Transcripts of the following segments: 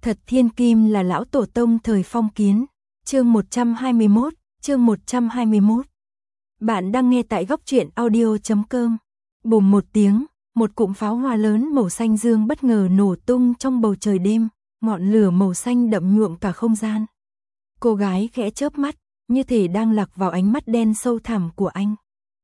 Thật thiên kim là lão tổ tông thời phong kiến. Chương 121, chương 121. Bạn đang nghe tại góc truyện audio.com. Bùm một tiếng, một cụm pháo hoa lớn màu xanh dương bất ngờ nổ tung trong bầu trời đêm, ngọn lửa màu xanh đậm nhuộm cả không gian. Cô gái khẽ chớp mắt, như thể đang lạc vào ánh mắt đen sâu thẳm của anh.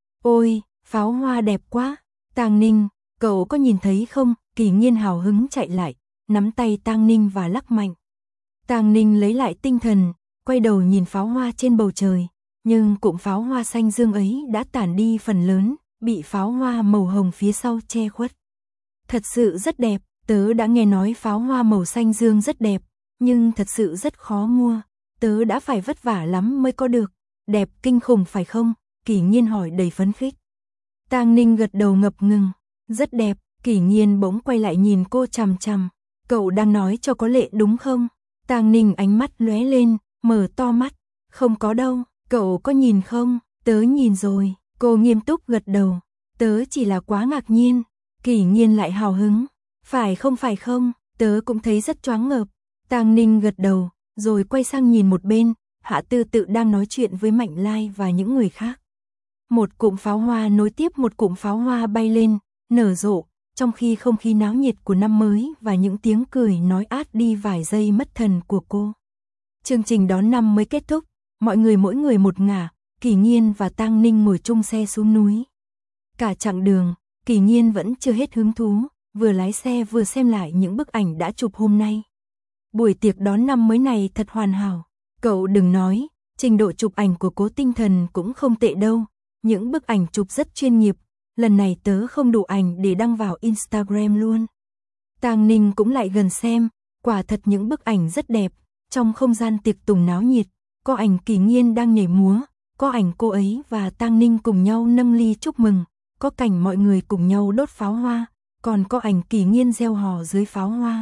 Ôi, pháo hoa đẹp quá. Tang Ninh, cậu có nhìn thấy không? Kỳ Nhiên hào hứng chạy lại, nắm tay Tang Ninh và lắc mạnh. Tang Ninh lấy lại tinh thần, quay đầu nhìn pháo hoa trên bầu trời, nhưng cụm pháo hoa xanh dương ấy đã tản đi phần lớn, bị pháo hoa màu hồng phía sau che khuất. Thật sự rất đẹp, tớ đã nghe nói pháo hoa màu xanh dương rất đẹp, nhưng thật sự rất khó mua, tớ đã phải vất vả lắm mới có được. Đẹp kinh khủng phải không? Kỳ Nhiên hỏi đầy phấn khích. Tang Ninh gật đầu ngập ngừng, rất đẹp. Kỳ Nhiên bỗng quay lại nhìn cô chằm chằm. Cậu đang nói cho có lệ đúng không? Tang Ninh ánh mắt lóe lên, mở to mắt. Không có đâu, cậu có nhìn không? Tớ nhìn rồi. Cô nghiêm túc gật đầu. Tớ chỉ là quá ngạc nhiên. Kỳ Nhiên lại hào hứng. Phải không? Tớ cũng thấy rất choáng ngợp. Tang Ninh gật đầu, rồi quay sang nhìn một bên. Hạ Tư Tự đang nói chuyện với Mạnh Lai và những người khác. Một cụm pháo hoa nối tiếp một cụm pháo hoa bay lên, nở rộ, trong khi không khí náo nhiệt của năm mới và những tiếng cười nói át đi vài giây mất thần của cô. Chương trình đón năm mới kết thúc, mọi người mỗi người một ngả, Kỳ Nhiên và Tang Ninh ngồi chung xe xuống núi. Cả chặng đường, Kỳ Nhiên vẫn chưa hết hứng thú, vừa lái xe vừa xem lại những bức ảnh đã chụp hôm nay. Buổi tiệc đón năm mới này thật hoàn hảo, cậu đừng nói, trình độ chụp ảnh của Cố Tinh Thần cũng không tệ đâu, những bức ảnh chụp rất chuyên nghiệp. Lần này tớ không đủ ảnh để đăng vào Instagram luôn. Tang Ninh cũng lại gần xem, quả thật những bức ảnh rất đẹp, trong không gian tiệc tùng náo nhiệt, có ảnh Kỳ Nhiên đang nhảy múa, có ảnh cô ấy và Tang Ninh cùng nhau nâng ly chúc mừng, có cảnh mọi người cùng nhau đốt pháo hoa, còn có ảnh Kỳ Nhiên reo hò dưới pháo hoa.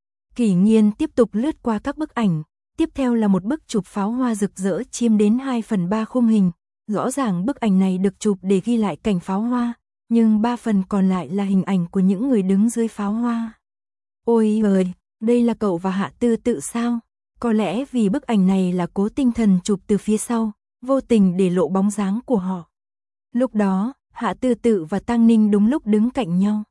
Kỳ Nhiên tiếp tục lướt qua các bức ảnh, tiếp theo là một bức chụp pháo hoa rực rỡ chiếm đến 2/3 khung hình. Rõ ràng bức ảnh này được chụp để ghi lại cảnh pháo hoa, nhưng 3 phần còn lại là hình ảnh của những người đứng dưới pháo hoa. Ôi ơi, đây là cậu và Hạ Tư Tự sao? Có lẽ vì bức ảnh này là Cố Tinh Thần chụp từ phía sau, vô tình để lộ bóng dáng của họ. Lúc đó, Hạ Tư Tự và Tang Ninh đúng lúc đứng cạnh nhau.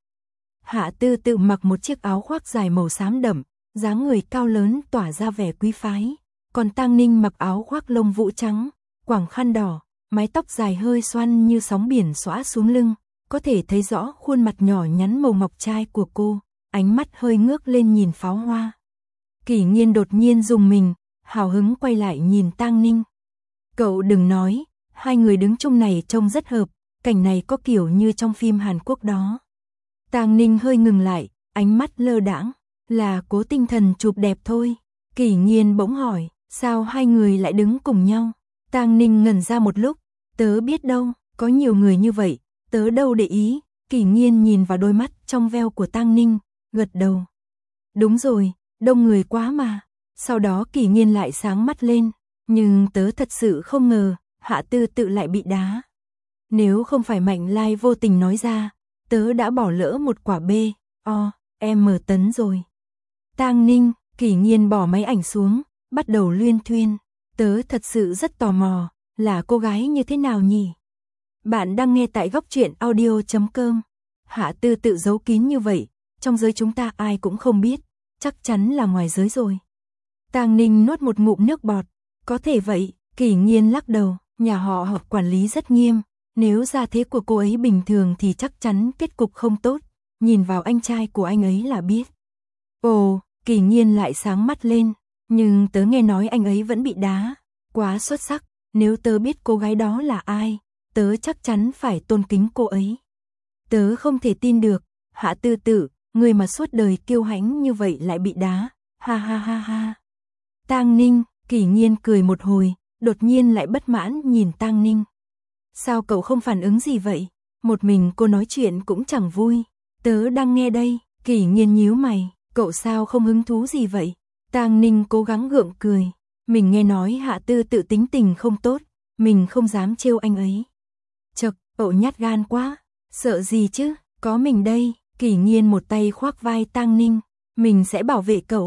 Hạ Tư Tự mặc một chiếc áo khoác dài màu xám đậm, dáng người cao lớn tỏa ra vẻ quý phái, còn Tang Ninh mặc áo khoác lông vũ trắng, quàng khăn đỏ, mái tóc dài hơi xoăn như sóng biển xõa xuống lưng, có thể thấy rõ khuôn mặt nhỏ nhắn màu ngọc trai của cô, ánh mắt hơi ngước lên nhìn pháo hoa. Kỳ Nhiên đột nhiên rùng mình, hào hứng quay lại nhìn Tang Ninh. Cậu đừng nói, hai người đứng chung này trông rất hợp, cảnh này có kiểu như trong phim Hàn Quốc đó. Tang Ninh hơi ngừng lại, ánh mắt lơ đãng, là Cố Tinh Thần chụp đẹp thôi. Kỳ Nhiên bỗng hỏi, sao hai người lại đứng cùng nhau? Tang Ninh ngẩn ra một lúc, tớ biết đâu, có nhiều người như vậy, tớ đâu để ý. Kỳ Nhiên nhìn vào đôi mắt trong veo của Tang Ninh, gật đầu. Đúng rồi, đông người quá mà. Sau đó Kỳ Nhiên lại sáng mắt lên, nhưng tớ thật sự không ngờ, Hạ Tư Tự lại bị đá. Nếu không phải Mạnh Lai vô tình nói ra, tớ đã bỏ lỡ một quả M tấn rồi. Tang Ninh, Kỳ Nhiên bỏ máy ảnh xuống, bắt đầu luyên thuyên. Tớ thật sự rất tò mò, là cô gái như thế nào nhỉ? Bạn đang nghe tại góc truyện audio.com. Hạ Tư Tự giấu kín như vậy, trong giới chúng ta ai cũng không biết, chắc chắn là ngoài giới rồi. Tang Ninh nuốt một ngụm nước bọt, có thể vậy. Kỳ Nhiên lắc đầu, nhà họ quản lý rất nghiêm, nếu gia thế của cô ấy bình thường thì chắc chắn kết cục không tốt, nhìn vào anh trai của anh ấy là biết. Ồ, Kỳ Nhiên lại sáng mắt lên, nhưng tớ nghe nói anh ấy vẫn bị đá, quá xuất sắc, nếu tớ biết cô gái đó là ai, tớ chắc chắn phải tôn kính cô ấy. Tớ không thể tin được, Hạ Tư Tự, người mà suốt đời kiêu hãnh như vậy lại bị đá, ha ha ha ha. Tang Ninh, Kỳ Nhiên cười một hồi, đột nhiên lại bất mãn nhìn Tang Ninh. Sao cậu không phản ứng gì vậy? Một mình cô nói chuyện cũng chẳng vui. Tớ đang nghe đây. Kỳ Nhiên nhíu mày, cậu sao không hứng thú gì vậy? Tang Ninh cố gắng gượng cười, mình nghe nói Hạ Tư Tự tính tình không tốt, mình không dám trêu anh ấy. Chậc, cậu nhát gan quá, sợ gì chứ, có mình đây. Kỳ Nhiên một tay khoác vai Tang Ninh, mình sẽ bảo vệ cậu.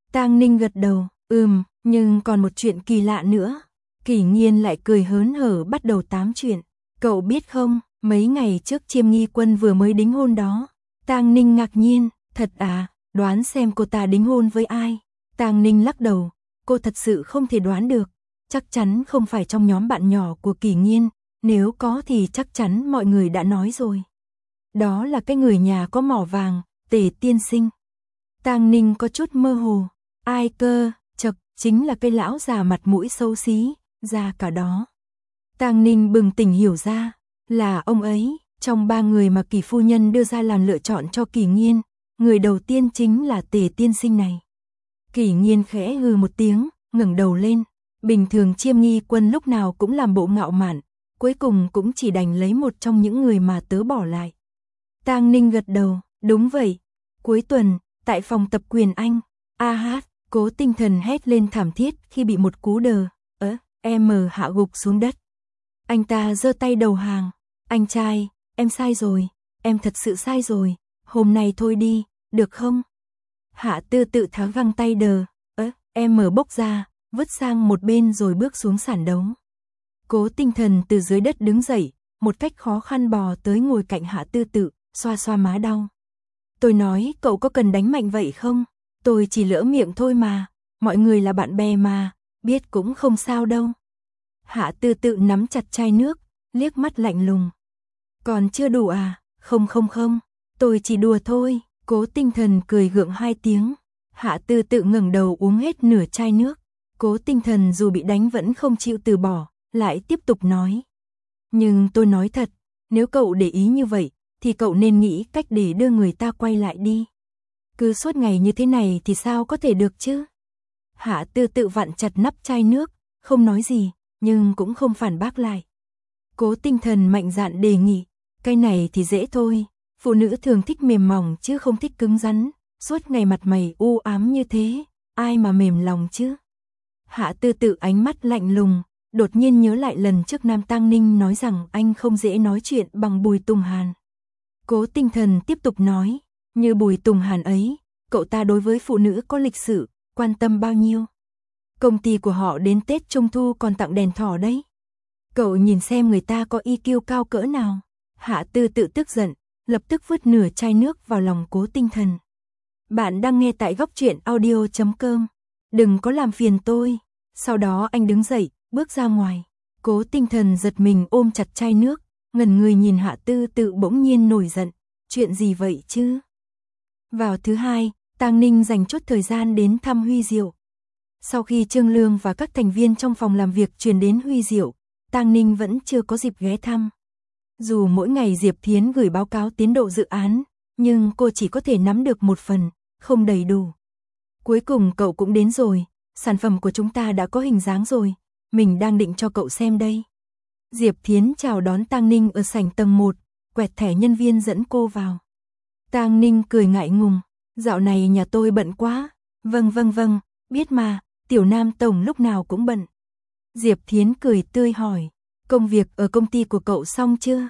Tang Ninh gật đầu, nhưng còn một chuyện kỳ lạ nữa. Kỷ Nghiên lại cười hớn hở bắt đầu tám chuyện. Cậu biết không, mấy ngày trước Chiêm Nghi Quân vừa mới đính hôn đó. Tang Ninh ngạc nhiên, thật à, đoán xem cô ta đính hôn với ai. Tang Ninh lắc đầu, cô thật sự không thể đoán được. Chắc chắn không phải trong nhóm bạn nhỏ của Kỷ Nghiên, nếu có thì chắc chắn mọi người đã nói rồi. Đó là cái người nhà có mỏ vàng, Tề tiên sinh. Tang Ninh có chút mơ hồ, ai cơ, chậc, chính là cái lão già mặt mũi xấu xí, già cả đó. Tang Ninh bừng tỉnh hiểu ra, là ông ấy, trong 3 người mà Kỷ phu nhân đưa ra làm lựa chọn cho Kỷ Nghiên, người đầu tiên chính là Tề tiên sinh này. Kỷ Nghiên khẽ hừ một tiếng, ngẩng đầu lên, bình thường Chiêm Nghi Quân lúc nào cũng làm bộ ngạo mạn, cuối cùng cũng chỉ đành lấy một trong những người mà tớ bỏ lại. Tang Ninh gật đầu, đúng vậy. Cuối tuần, tại phòng tập quyền Anh, Cố Tinh Thần hét lên thảm thiết khi bị một cú đờ, hạ gục xuống đất. Anh ta giơ tay đầu hàng, anh trai, em sai rồi, em thật sự sai rồi, hôm nay thôi đi, được không? Hạ Tư tự tháo găng tay đờ, bốc ra, vứt sang một bên rồi bước xuống sàn đấu. Cố Tinh Thần từ dưới đất đứng dậy, một cách khó khăn bò tới ngồi cạnh Hạ Tư tự, xoa xoa má đau. Tôi nói cậu có cần đánh mạnh vậy không? Tôi chỉ lỡ miệng thôi mà, mọi người là bạn bè mà, biết cũng không sao đâu. Hạ Tư tự nắm chặt chai nước, liếc mắt lạnh lùng. Còn chưa đủ à? Không, tôi chỉ đùa thôi. Cố Tinh Thần cười gượng 2 tiếng. Hạ Tư tự ngẩng đầu uống hết nửa chai nước. Cố Tinh Thần dù bị đánh vẫn không chịu từ bỏ, lại tiếp tục nói. Nhưng tôi nói thật, nếu cậu để ý như vậy, thì cậu nên nghĩ cách để đưa người ta quay lại đi. Cứ suốt ngày như thế này thì sao có thể được chứ? Hạ Tư tự vặn chặt nắp chai nước, không nói gì, nhưng cũng không phản bác lại. Cố Tinh Thần mạnh dạn đề nghị, cái này thì dễ thôi, phụ nữ thường thích mềm mỏng chứ không thích cứng rắn, suốt ngày mặt mày u ám như thế, ai mà mềm lòng chứ? Hạ Tư tự ánh mắt lạnh lùng, đột nhiên nhớ lại lần trước Nam Tang Ninh nói rằng anh không dễ nói chuyện bằng Bùi Tùng Hàn. Cố Tinh Thần tiếp tục nói, như Bùi Tùng Hàn ấy, cậu ta đối với phụ nữ có lịch sử, quan tâm bao nhiêu. Công ty của họ đến Tết Trung Thu còn tặng đèn thỏ đấy. Cậu nhìn xem người ta có EQ cao cỡ nào. Hạ Tư tự tức giận, lập tức vứt nửa chai nước vào lòng Cố Tinh Thần. Bạn đang nghe tại góc truyện audio.com. Đừng có làm phiền tôi. Sau đó anh đứng dậy, bước ra ngoài. Cố Tinh Thần giật mình ôm chặt chai nước, ngẩn người nhìn Hạ Tư tự bỗng nhiên nổi giận. Chuyện gì vậy chứ? Vào thứ Hai, Tang Ninh dành chút thời gian đến thăm Huy Diệu. Sau khi Trương Lương và các thành viên trong phòng làm việc truyền đến Huy Diệu, Tang Ninh vẫn chưa có dịp ghé thăm. Dù mỗi ngày Diệp Thiến gửi báo cáo tiến độ dự án, nhưng cô chỉ có thể nắm được một phần, không đầy đủ. Cuối cùng cậu cũng đến rồi, sản phẩm của chúng ta đã có hình dáng rồi, mình đang định cho cậu xem đây. Diệp Thiến chào đón Tang Ninh ở sảnh tầng 1, quẹt thẻ nhân viên dẫn cô vào. Tang Ninh cười ngại ngùng, dạo này nhà tôi bận quá. Vâng, biết mà, Tiểu Nam tổng lúc nào cũng bận. Diệp Thiến cười tươi hỏi, công việc ở công ty của cậu xong chưa?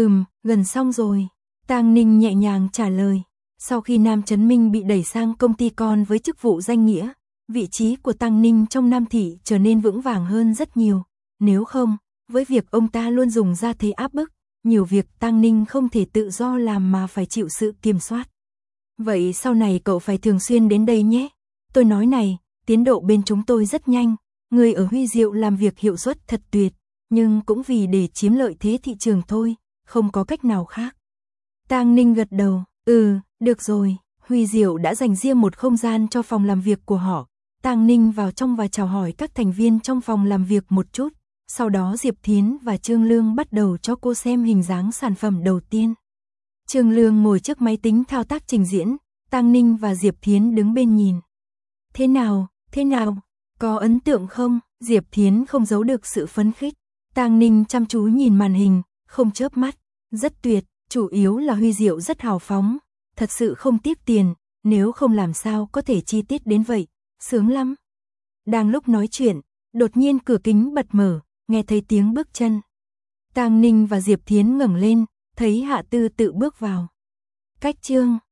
Gần xong rồi. Tang Ninh nhẹ nhàng trả lời. Sau khi Nam Chấn Minh bị đẩy sang công ty con với chức vụ danh nghĩa, vị trí của Tang Ninh trong Nam Thị trở nên vững vàng hơn rất nhiều. Nếu không, với việc ông ta luôn dùng ra thế áp bức, nhiều việc Tang Ninh không thể tự do làm mà phải chịu sự kiểm soát. Vậy sau này cậu phải thường xuyên đến đây nhé. Tôi nói này, tiến độ bên chúng tôi rất nhanh, người ở Huy Diệu làm việc hiệu suất thật tuyệt, nhưng cũng vì để chiếm lợi thế thị trường thôi, không có cách nào khác. Tang Ninh gật đầu, được rồi, Huy Diệu đã dành riêng một không gian cho phòng làm việc của họ. Tang Ninh vào trong và chào hỏi các thành viên trong phòng làm việc một chút, sau đó Diệp Thiến và Trương Lương bắt đầu cho cô xem hình dáng sản phẩm đầu tiên. Trương Lương ngồi trước máy tính thao tác trình diễn, Tang Ninh và Diệp Thiến đứng bên nhìn. Thế nào, có ấn tượng không? Diệp Thiến không giấu được sự phấn khích. Tang Ninh chăm chú nhìn màn hình, không chớp mắt. Rất tuyệt, chủ yếu là Huy Diệu rất hào phóng, thật sự không tiếc tiền, nếu không làm sao có thể chi tiết đến vậy, sướng lắm. Đang lúc nói chuyện, đột nhiên cửa kính bật mở, nghe thấy tiếng bước chân. Tang Ninh và Diệp Thiến ngẩng lên, thấy Hạ Tư tự bước vào. Cách Trương